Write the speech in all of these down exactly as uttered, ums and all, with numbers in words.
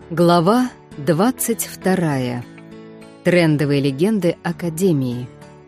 Глава двадцать вторая. Трендовые легенды Академии.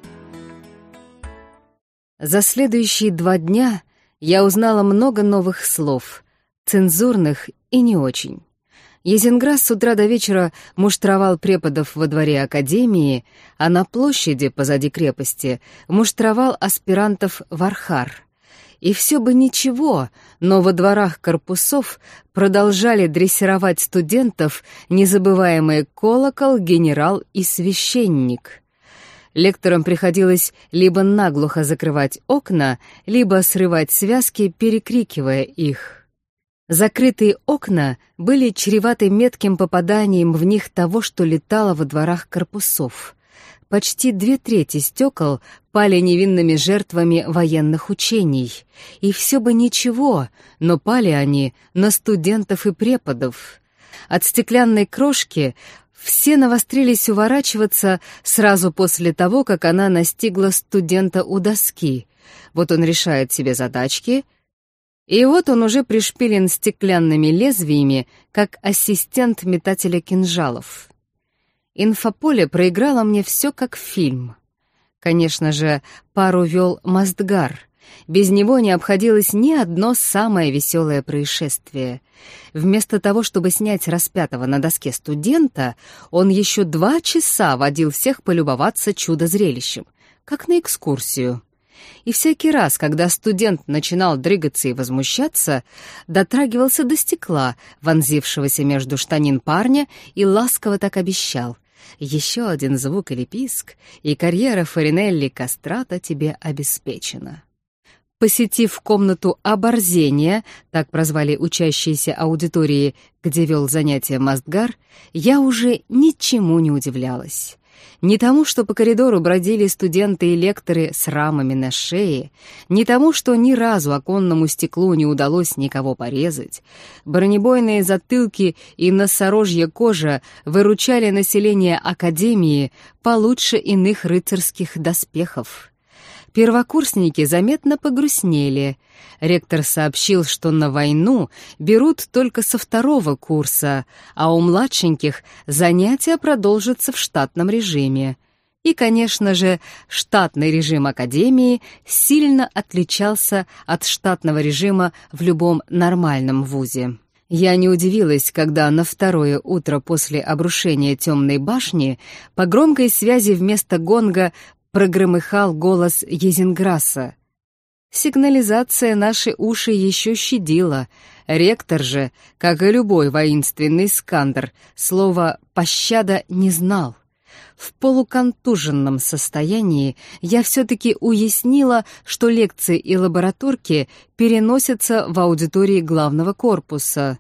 За следующие два дня я узнала много новых слов, цензурных и не очень. Езенграсс с утра до вечера муштровал преподов во дворе Академии, а на площади позади крепости муштровал аспирантов в Архар. И все бы ничего, но во дворах корпусов продолжали дрессировать студентов незабываемые колокол, генерал и священник. Лекторам приходилось либо наглухо закрывать окна, либо срывать связки, перекрикивая их. Закрытые окна были чреваты метким попаданием в них того, что летало во дворах корпусов. Почти две трети стекол пали невинными жертвами военных учений. И все бы ничего, но пали они на студентов и преподов. От стеклянной крошки все навострились уворачиваться сразу после того, как она настигла студента у доски. Вот он решает себе задачки, и вот он уже пришпилен стеклянными лезвиями, как ассистент метателя кинжалов. Инфополе проиграло мне все как фильм. Конечно же, пару вел Мастгар. Без него не обходилось ни одно самое веселое происшествие. Вместо того, чтобы снять распятого на доске студента, он еще два часа водил всех полюбоваться чудо-зрелищем, как на экскурсию. И всякий раз, когда студент начинал дрыгаться и возмущаться, дотрагивался до стекла, вонзившегося между штанин парня, и ласково так обещал: «Еще один звук или писк, и карьера Фаринелли Кастрата тебе обеспечена». Посетив комнату оборзения, так прозвали учащиеся аудитории, где вел занятия Мастгар, я уже ничему не удивлялась. Не тому, что по коридору бродили студенты и лекторы с рамами на шее, не тому, что ни разу оконному стеклу не удалось никого порезать. Бронебойные затылки и носорожья кожа выручали население Академии получше иных рыцарских доспехов. Первокурсники заметно погрустнели. Ректор сообщил, что на войну берут только со второго курса, а у младшеньких занятия продолжатся в штатном режиме. И, конечно же, штатный режим Академии сильно отличался от штатного режима в любом нормальном вузе. Я не удивилась, когда на второе утро после обрушения Темной башни по громкой связи вместо гонга прогромыхал голос Езенграсса. Сигнализация наши уши еще щадила. Ректор же, как и любой воинственный скандер, слова «пощада» не знал. В полуконтуженном состоянии я все-таки уяснила, что лекции и лабораторки переносятся в аудитории главного корпуса.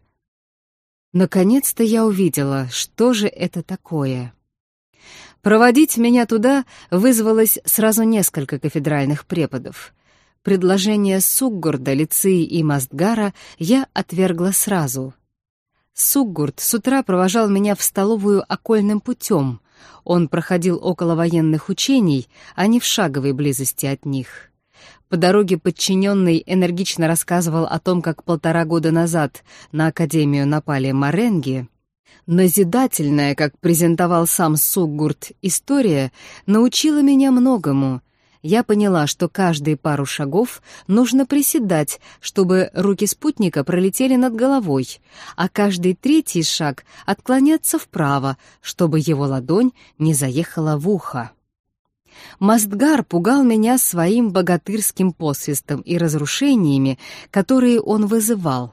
Наконец-то я увидела, что же это такое. Проводить меня туда вызвалось сразу несколько кафедральных преподов. Предложение Суггурда, Лиции и Мастгара я отвергла сразу. Суггурд с утра провожал меня в столовую окольным путем. Он проходил около военных учений, а не в шаговой близости от них. По дороге подчиненный энергично рассказывал о том, как полтора года назад на Академию напали маренги. Назидательная, как презентовал сам Суггурд, история научила меня многому. Я поняла, что каждые пару шагов нужно приседать, чтобы руки спутника пролетели над головой, а каждый третий шаг отклоняться вправо, чтобы его ладонь не заехала в ухо. Мастгар пугал меня своим богатырским посвистом и разрушениями, которые он вызывал.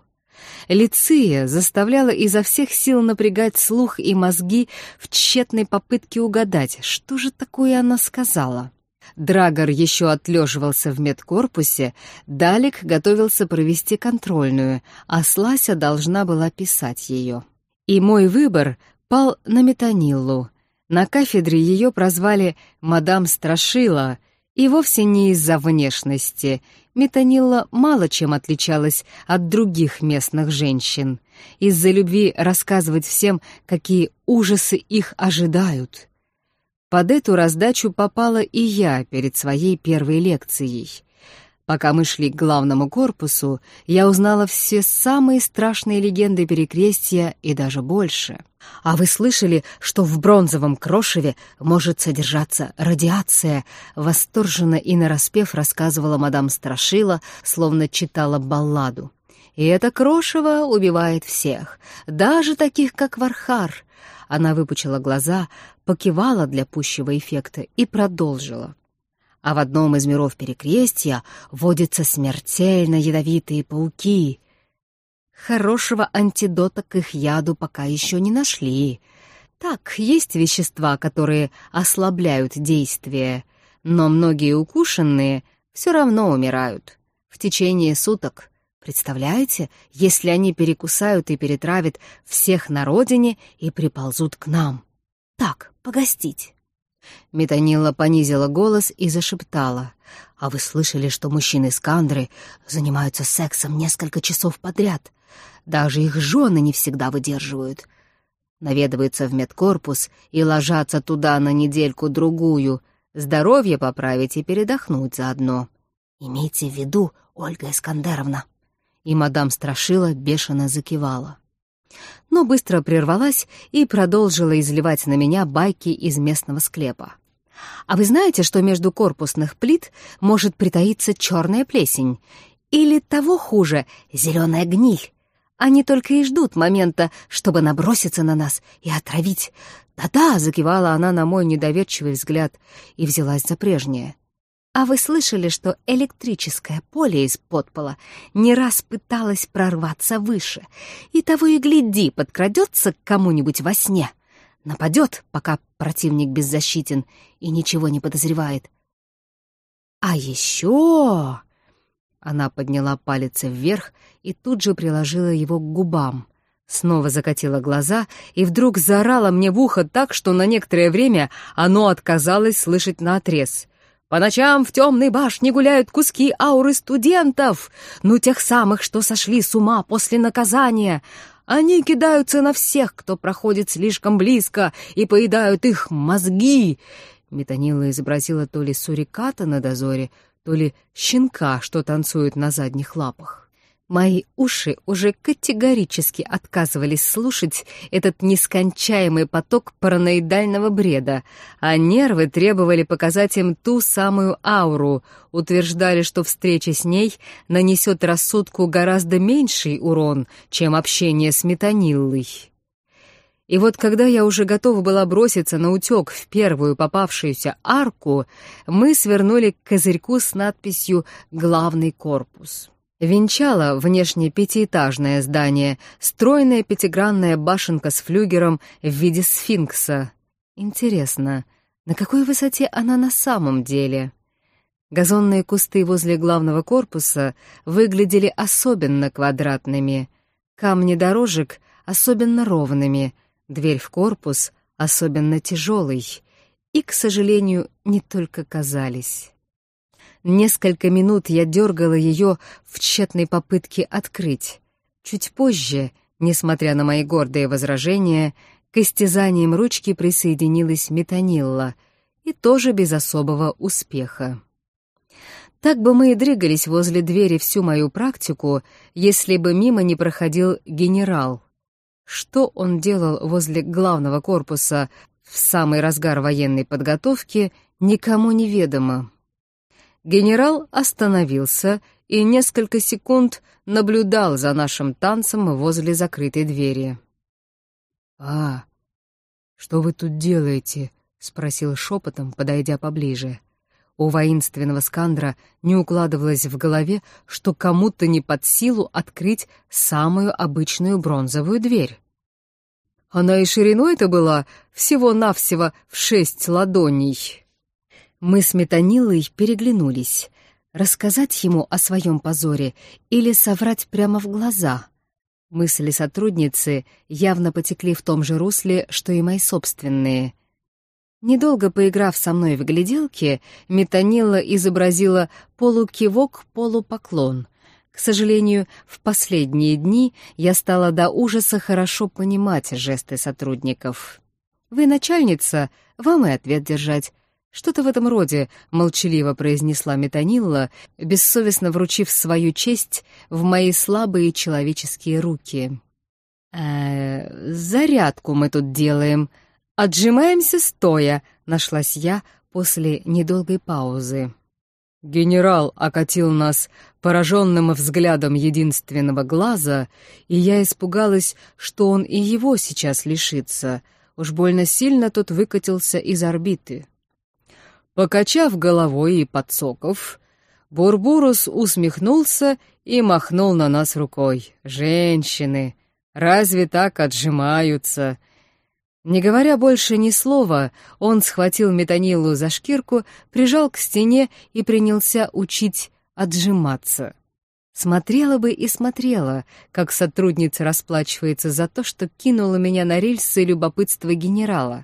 Лиция заставляла изо всех сил напрягать слух и мозги в тщетной попытке угадать, что же такое она сказала. Драгор еще отлеживался в медкорпусе, Далек готовился провести контрольную, а Слася должна была писать ее. И мой выбор пал на Метаниллу. На кафедре ее прозвали «Мадам Страшила», и вовсе не из-за внешности. Метанилла мало чем отличалась от других местных женщин. Из-за любви рассказывать всем, какие ужасы их ожидают. Под эту раздачу попала и я перед своей первой лекцией. Пока мы шли к главному корпусу, я узнала все самые страшные легенды Перекрестия и даже больше. А вы слышали, что в бронзовом крошеве может содержаться радиация? Восторженно и нараспев рассказывала мадам Страшила, словно читала балладу. И это крошево убивает всех, даже таких, как Вархар. Она выпучила глаза, покивала для пущего эффекта и продолжила. А в одном из миров Перекрестия водятся смертельно ядовитые пауки. Хорошего антидота к их яду пока еще не нашли. Так, есть вещества, которые ослабляют действие, но многие укушенные все равно умирают в течение суток. Представляете, если они перекусают и перетравят всех на родине и приползут к нам? Так, погостить. Метанилла понизила голос и зашептала. «А вы слышали, что мужчины Скандры занимаются сексом несколько часов подряд? Даже их жены не всегда выдерживают. Наведываются в медкорпус и ложатся туда на недельку-другую, здоровье поправить и передохнуть заодно. Имейте в виду, Ольга Искандеровна». И мадам Страшила бешено закивала. Но быстро прервалась и продолжила изливать на меня байки из местного склепа. «А вы знаете, что между корпусных плит может притаиться черная плесень? Или того хуже, зеленая гниль? Они только и ждут момента, чтобы наброситься на нас и отравить. Да-да», — закивала она на мой недоверчивый взгляд и взялась за прежнее. «А вы слышали, что электрическое поле из-под пола не раз пыталось прорваться выше, и того и гляди, подкрадется к кому-нибудь во сне, нападет, пока противник беззащитен и ничего не подозревает? А еще...» Она подняла палец вверх и тут же приложила его к губам, снова закатила глаза и вдруг заорала мне в ухо так, что на некоторое время оно отказалось слышать наотрез. «По ночам в темной башне гуляют куски ауры студентов, ну тех самых, что сошли с ума после наказания. Они кидаются на всех, кто проходит слишком близко, и поедают их мозги». Метанилла изобразила то ли суриката на дозоре, то ли щенка, что танцует на задних лапах. Мои уши уже категорически отказывались слушать этот нескончаемый поток параноидального бреда, а нервы требовали показать им ту самую ауру, утверждали, что встреча с ней нанесет рассудку гораздо меньший урон, чем общение с Метаниллой. И вот когда я уже готова была броситься на утек в первую попавшуюся арку, мы свернули к козырьку с надписью «Главный корпус». Венчало внешне пятиэтажное здание, стройная пятигранная башенка с флюгером в виде сфинкса. Интересно, на какой высоте она на самом деле? Газонные кусты возле главного корпуса выглядели особенно квадратными, камни дорожек особенно ровными, дверь в корпус особенно тяжелой, и, к сожалению, не только казались. Несколько минут я дергала ее в тщетной попытке открыть. Чуть позже, несмотря на мои гордые возражения, к истязаниям ручки присоединилась Метанилла, и тоже без особого успеха. Так бы мы и дрыгались возле двери всю мою практику, если бы мимо не проходил генерал. Что он делал возле главного корпуса в самый разгар военной подготовки, никому не ведомо. Генерал остановился и несколько секунд наблюдал за нашим танцем возле закрытой двери. «А, что вы тут делаете?» — спросил шепотом, подойдя поближе. У воинственного Скандра не укладывалось в голове, что кому-то не под силу открыть самую обычную бронзовую дверь. Она и шириной-то была всего-навсего в шесть ладоней. Мы с Метаниллой переглянулись. Рассказать ему о своем позоре или соврать прямо в глаза? Мысли сотрудницы явно потекли в том же русле, что и мои собственные. Недолго поиграв со мной в гляделки, Метанилла изобразила полукивок-полупоклон. К сожалению, в последние дни я стала до ужаса хорошо понимать жесты сотрудников. «Вы начальница, вам и ответ держать. Что-то в этом роде молчаливо произнесла Метанилла, бессовестно вручив свою честь в мои слабые человеческие руки. «Э, зарядку мы тут делаем. Отжимаемся стоя», — нашлась я после недолгой паузы. Генерал окатил нас пораженным взглядом единственного глаза, и я испугалась, что он и его сейчас лишится. Уж больно сильно тот выкатился из орбиты. Покачав головой и подсоков, Бурбурус усмехнулся и махнул на нас рукой. «Женщины, разве так отжимаются?» Не говоря больше ни слова, он схватил Метаниллу за шкирку, прижал к стене и принялся учить отжиматься. Смотрела бы и смотрела, как сотрудница расплачивается за то, что кинула меня на рельсы любопытства генерала.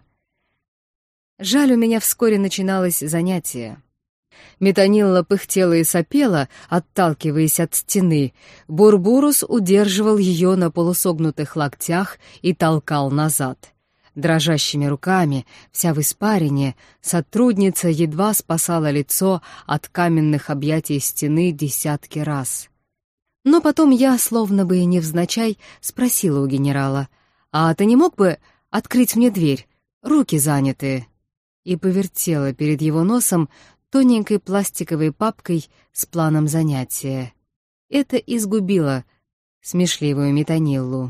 Жаль, у меня вскоре начиналось занятие. Метанилла пыхтела и сопела, отталкиваясь от стены. Бурбурус удерживал ее на полусогнутых локтях и толкал назад. Дрожащими руками, вся в испарине, сотрудница едва спасала лицо от каменных объятий стены десятки раз. Но потом я, словно бы невзначай, спросила у генерала: «А ты не мог бы открыть мне дверь? Руки заняты». И повертела перед его носом тоненькой пластиковой папкой с планом занятия. Это изгубило смешливую Метаниллу.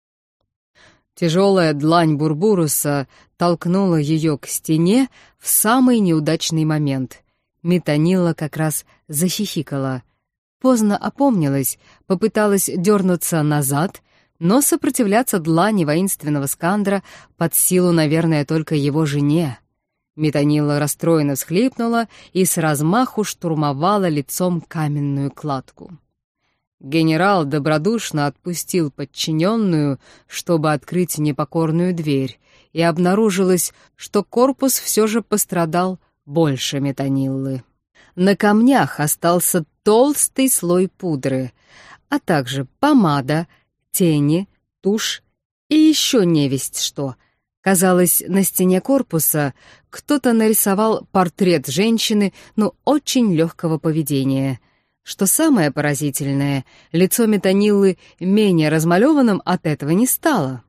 Тяжелая длань Бурбуруса толкнула ее к стене в самый неудачный момент. Метанилла как раз захихикала. Поздно опомнилась, попыталась дернуться назад, но сопротивляться длани воинственного Скандра под силу, наверное, только его жене. Метанилла расстроенно всхлипнула и с размаху штурмовала лицом каменную кладку. Генерал добродушно отпустил подчиненную, чтобы открыть непокорную дверь, и обнаружилось, что корпус все же пострадал больше Метаниллы. На камнях остался толстый слой пудры, а также помада, тени, тушь и еще невесть что. Казалось, на стене корпуса кто-то нарисовал портрет женщины, но очень легкого поведения. Что самое поразительное, лицо Метаниллы менее размалеванным от этого не стало.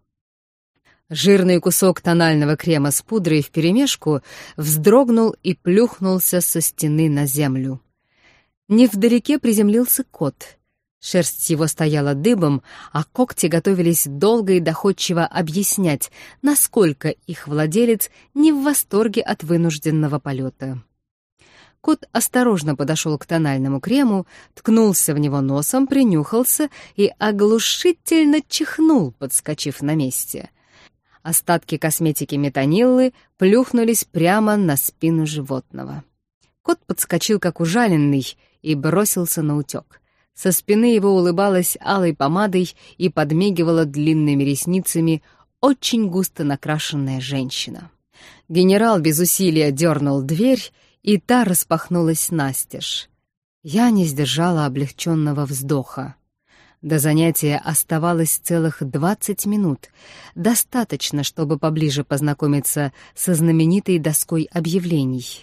Жирный кусок тонального крема с пудрой вперемешку вздрогнул и плюхнулся со стены на землю. Невдалеке приземлился кот. Шерсть его стояла дыбом, а когти готовились долго и доходчиво объяснять, насколько их владелец не в восторге от вынужденного полета. Кот осторожно подошел к тональному крему, ткнулся в него носом, принюхался и оглушительно чихнул, подскочив на месте. Остатки косметики Метаниллы плюхнулись прямо на спину животного. Кот подскочил как ужаленный и бросился наутек. Со спины его улыбалась алой помадой и подмигивала длинными ресницами очень густо накрашенная женщина. Генерал без усилия дернул дверь, и та распахнулась настежь. Я не сдержала облегченного вздоха. До занятия оставалось целых двадцать минут. Достаточно, чтобы поближе познакомиться со знаменитой доской объявлений.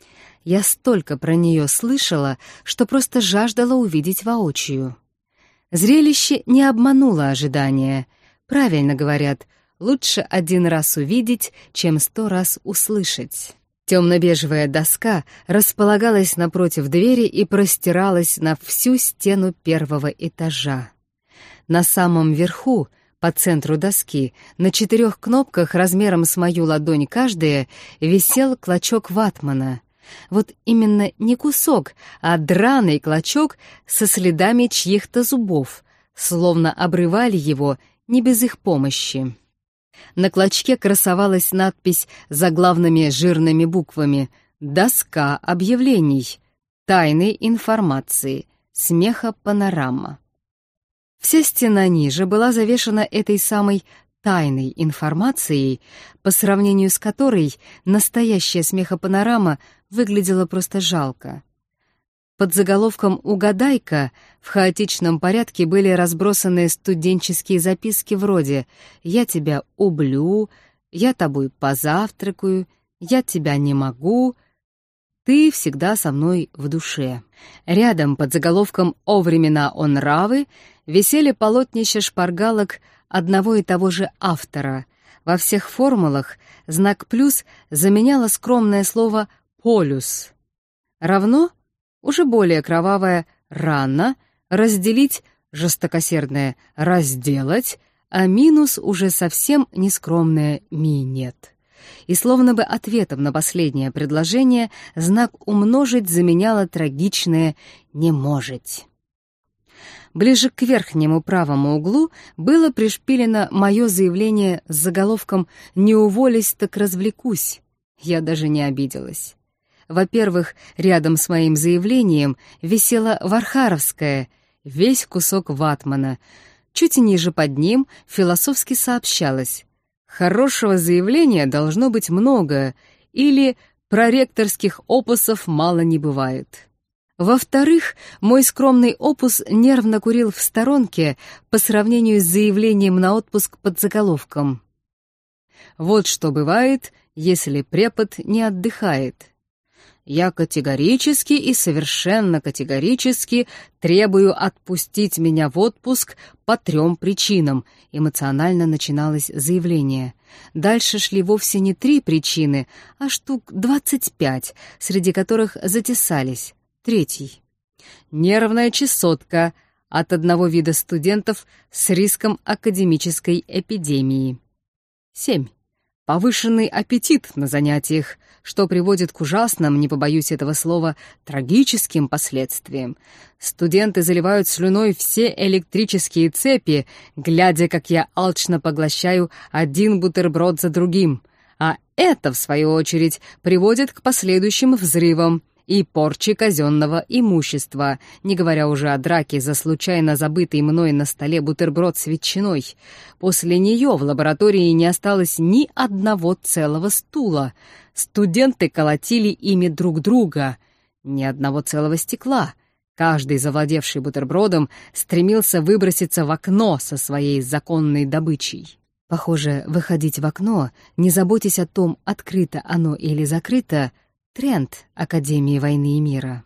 Я столько про нее слышала, что просто жаждала увидеть воочию. Зрелище не обмануло ожидания. Правильно говорят, лучше один раз увидеть, чем сто раз услышать. Темно-бежевая доска располагалась напротив двери и простиралась на всю стену первого этажа. На самом верху, по центру доски, на четырех кнопках размером с мою ладонь каждая, висел клочок ватмана. Вот именно не кусок, а драный клочок со следами чьих-то зубов, словно обрывали его не без их помощи. На клочке красовалась надпись заглавными жирными буквами «Доска объявлений. Тайной информации. Смехопанорама». Вся стена ниже была завешена этой самой тайной информацией, по сравнению с которой настоящая смехопанорама выглядела просто жалко. Под заголовком «Угадайка» в хаотичном порядке были разбросаны студенческие записки вроде «Я тебя ублю», «Я тобой позавтракаю», «Я тебя не могу», «Ты всегда со мной в душе». Рядом под заголовком «О времена, о нравы» висели полотнища шпаргалок одного и того же автора. Во всех формулах знак «плюс» заменяло скромное слово «полюс». Равно, уже более кровавое «рано», разделить, жестокосердное «разделать», а минус уже совсем нескромное «минет». И словно бы ответом на последнее предложение знак «умножить» заменяло трагичное «не можете». Ближе к верхнему правому углу было пришпилено мое заявление с заголовком «Не уволюсь, так развлекусь». Я даже не обиделась. Во-первых, рядом с моим заявлением висела Вархаровская, весь кусок ватмана. Чуть ниже под ним философски сообщалось: «Хорошего заявления должно быть много» или «проректорских опусов мало не бывает». Во-вторых, мой скромный опус нервно курил в сторонке по сравнению с заявлением на отпуск под заголовком «Вот что бывает, если препод не отдыхает. Я категорически и совершенно категорически требую отпустить меня в отпуск по трем причинам», эмоционально начиналось заявление. Дальше шли вовсе не три причины, а штук двадцать пять, среди которых затесались. Третий. Нервная чесотка от одного вида студентов с риском академической эпидемии. Семь. Повышенный аппетит на занятиях, что приводит к ужасным, не побоюсь этого слова, трагическим последствиям. Студенты заливают слюной все электрические цепи, глядя, как я алчно поглощаю один бутерброд за другим. А это, в свою очередь, приводит к последующим взрывам и порче казенного имущества, не говоря уже о драке за случайно забытый мной на столе бутерброд с ветчиной. После нее в лаборатории не осталось ни одного целого стула. Студенты колотили ими друг друга. Ни одного целого стекла. Каждый, завладевший бутербродом, стремился выброситься в окно со своей законной добычей. Похоже, выходить в окно, не заботясь о том, открыто оно или закрыто, тренд Академии войны и мира.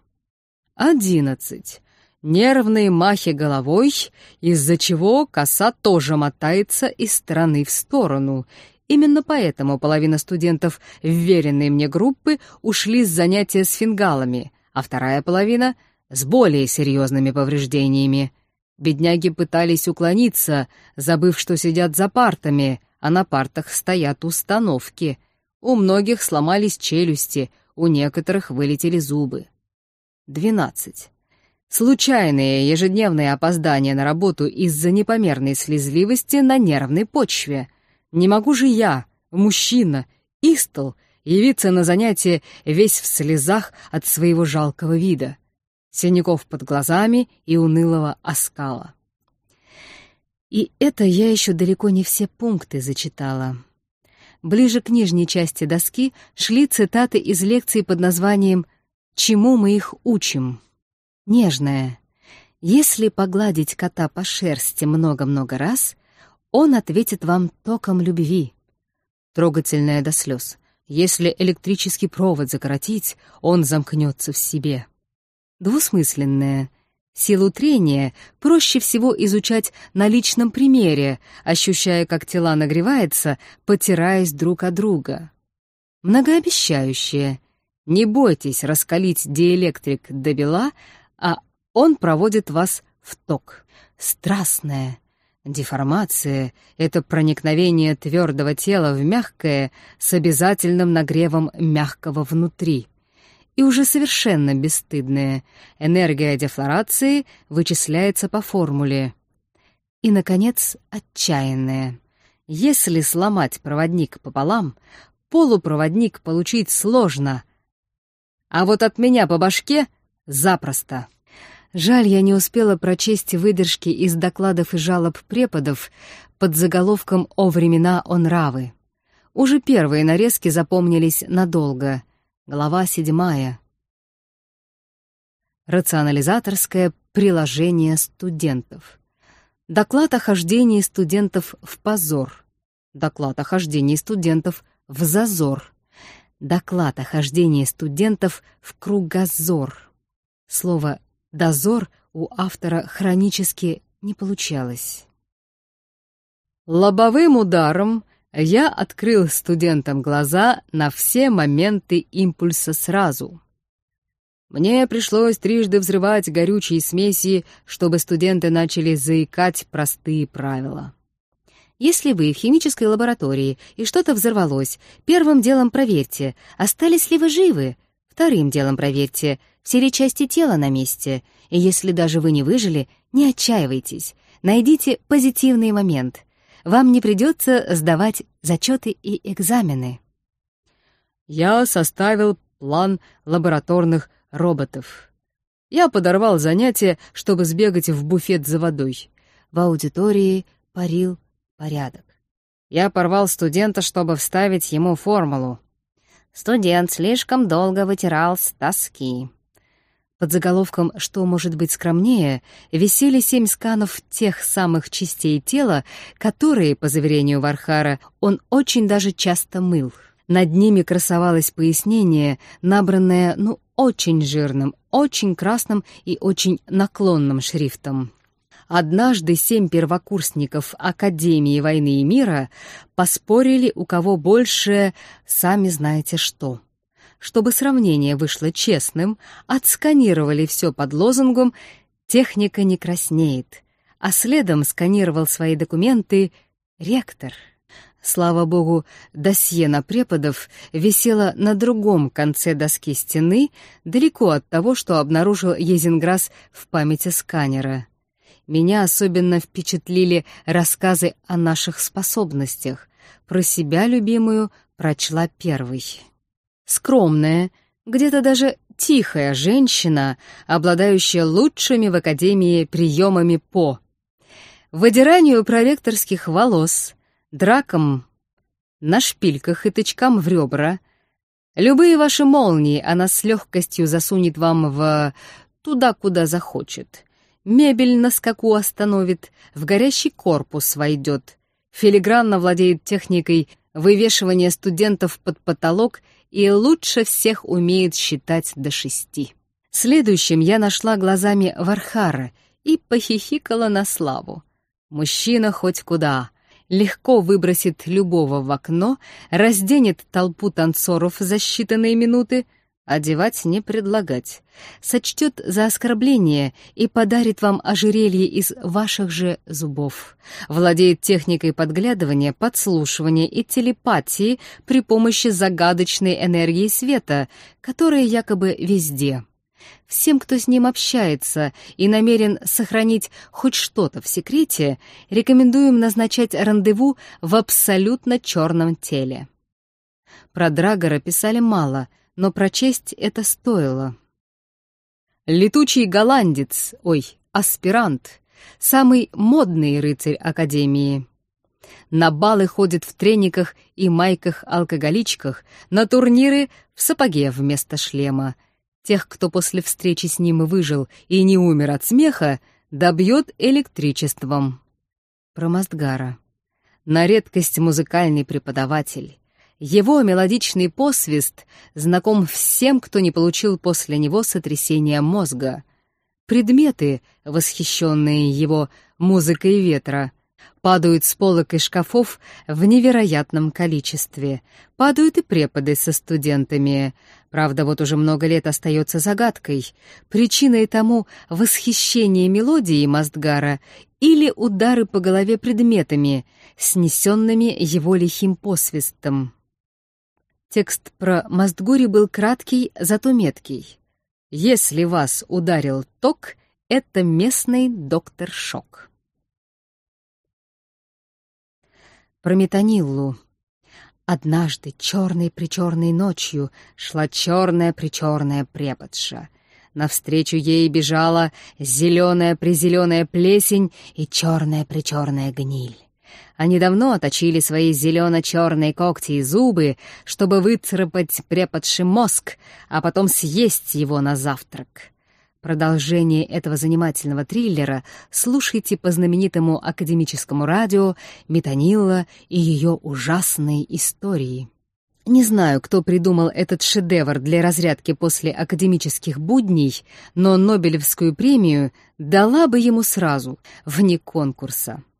Одиннадцать. Нервные махи головой, из-за чего коса тоже мотается из стороны в сторону. Именно поэтому половина студентов вверенной мне группы ушли с занятия с фингалами, а вторая половина — с более серьезными повреждениями. Бедняги пытались уклониться, забыв, что сидят за партами, а на партах стоят установки. У многих сломались челюсти, у некоторых вылетели зубы. Двенадцать. Случайные ежедневные опоздания на работу из-за непомерной слезливости на нервной почве. Не могу же я, мужчина, истол, явиться на занятие весь в слезах от своего жалкого вида, синяков под глазами и унылого оскала. И это я еще далеко не все пункты зачитала. Ближе к нижней части доски шли цитаты из лекции под названием «Чему мы их учим?». Нежная. Если погладить кота по шерсти много-много раз, он ответит вам током любви. Трогательная до слез. Если электрический провод закоротить, он замкнется в себе. Двусмысленная. Силу трения проще всего изучать на личном примере, ощущая, как тела нагреваются, потираясь друг о друга. Многообещающее. Не бойтесь раскалить диэлектрик до бела, а он проводит вас в ток. Страстное. Деформация — это проникновение твердого тела в мягкое с обязательным нагревом мягкого внутри. И уже совершенно бесстыдная. Энергия дефлорации вычисляется по формуле. И, наконец, отчаянная. Если сломать проводник пополам, полупроводник получить сложно, а вот от меня по башке запросто. Жаль, я не успела прочесть выдержки из докладов и жалоб преподов под заголовком «О времена, о нравы». Уже первые нарезки запомнились надолго. Глава седьмая. Рационализаторское приложение студентов. Доклад о хождении студентов в позор. Доклад о хождении студентов в зазор. доклад о хождении студентов в кругозор. Слово «дозор» у автора хронически не получалось. Лобовым ударом я открыл студентам глаза на все моменты импульса сразу. Мне пришлось трижды взрывать горючие смеси, чтобы студенты начали заикать простые правила. Если вы в химической лаборатории и что-то взорвалось, первым делом проверьте, остались ли вы живы. Вторым делом проверьте, все ли части тела на месте. И если даже вы не выжили, не отчаивайтесь. Найдите позитивный момент. Вам не придется сдавать зачеты и экзамены. Я составил план лабораторных роботов. Я подорвал занятие, чтобы сбегать в буфет за водой. В аудитории парил порядок. Я порвал студента, чтобы вставить ему формулу. Студент слишком долго вытирал с доски. Под заголовком «Что может быть скромнее» висели семь сканов тех самых частей тела, которые, по заверению Вархара, он очень даже часто мыл. Над ними красовалось пояснение, набранное, ну, очень жирным, очень красным и очень наклонным шрифтом. Однажды семь первокурсников Академии войны и мира поспорили, у кого больше, сами знаете что. Чтобы сравнение вышло честным, отсканировали все под лозунгом «Техника не краснеет», а следом сканировал свои документы ректор. Слава богу, досье на преподов висело на другом конце доски стены, далеко от того, что обнаружил Езинграсс в памяти сканера. Меня особенно впечатлили рассказы о наших способностях. Про себя любимую прочла первой. Скромная, где-то даже тихая женщина, обладающая лучшими в Академии приемами по выдиранию проректорских волос, дракам на шпильках и тычкам в ребра. Любые ваши молнии она с легкостью засунет вам в туда, куда захочет. Мебель на скаку остановит, в горящий корпус войдет. Филигранно владеет техникой вывешивания студентов под потолок и лучше всех умеет считать до шести. Следующим я нашла глазами Вархара и похихикала на славу. Мужчина хоть куда. Легко выбросит любого в окно, разденет толпу танцоров за считанные минуты, одевать не предлагать, сочтет за оскорбление и подарит вам ожерелье из ваших же зубов. Владеет техникой подглядывания, подслушивания и телепатии при помощи загадочной энергии света, которая якобы везде. Всем, кто с ним общается и намерен сохранить хоть что-то в секрете, рекомендуем назначать рандеву в абсолютно черном теле. Про Драгора писали мало, но прочесть это стоило. Летучий голландец, ой, аспирант, самый модный рыцарь Академии. На балы ходит в трениках и майках-алкоголичках, на турниры в сапоге вместо шлема. Тех, кто после встречи с ним выжил и не умер от смеха, добьет электричеством. Про Мастгара. На редкость музыкальный преподаватель. Его мелодичный посвист знаком всем, кто не получил после него сотрясения мозга. Предметы, восхищенные его музыкой ветра, падают с полок и шкафов в невероятном количестве. Падают и преподы со студентами. Правда, вот уже много лет остается загадкой. Причиной тому восхищение мелодией Мастгара или удары по голове предметами, снесенными его лихим посвистом. Текст про Мастгури был краткий, зато меткий. Если вас ударил ток, это местный доктор Шок. Про Метаниллу. Однажды черной-причерной ночью шла черная-причерная преподша. Навстречу ей бежала зеленая-призеленая плесень и черная-причерная гниль. Они давно оточили свои зелено-черные когти и зубы, чтобы выцарапать преподши мозг, а потом съесть его на завтрак. Продолжение этого занимательного триллера слушайте по знаменитому академическому радио «Метанилла и ее ужасные истории». Не знаю, кто придумал этот шедевр для разрядки после академических будней, но Нобелевскую премию дала бы ему сразу, вне конкурса.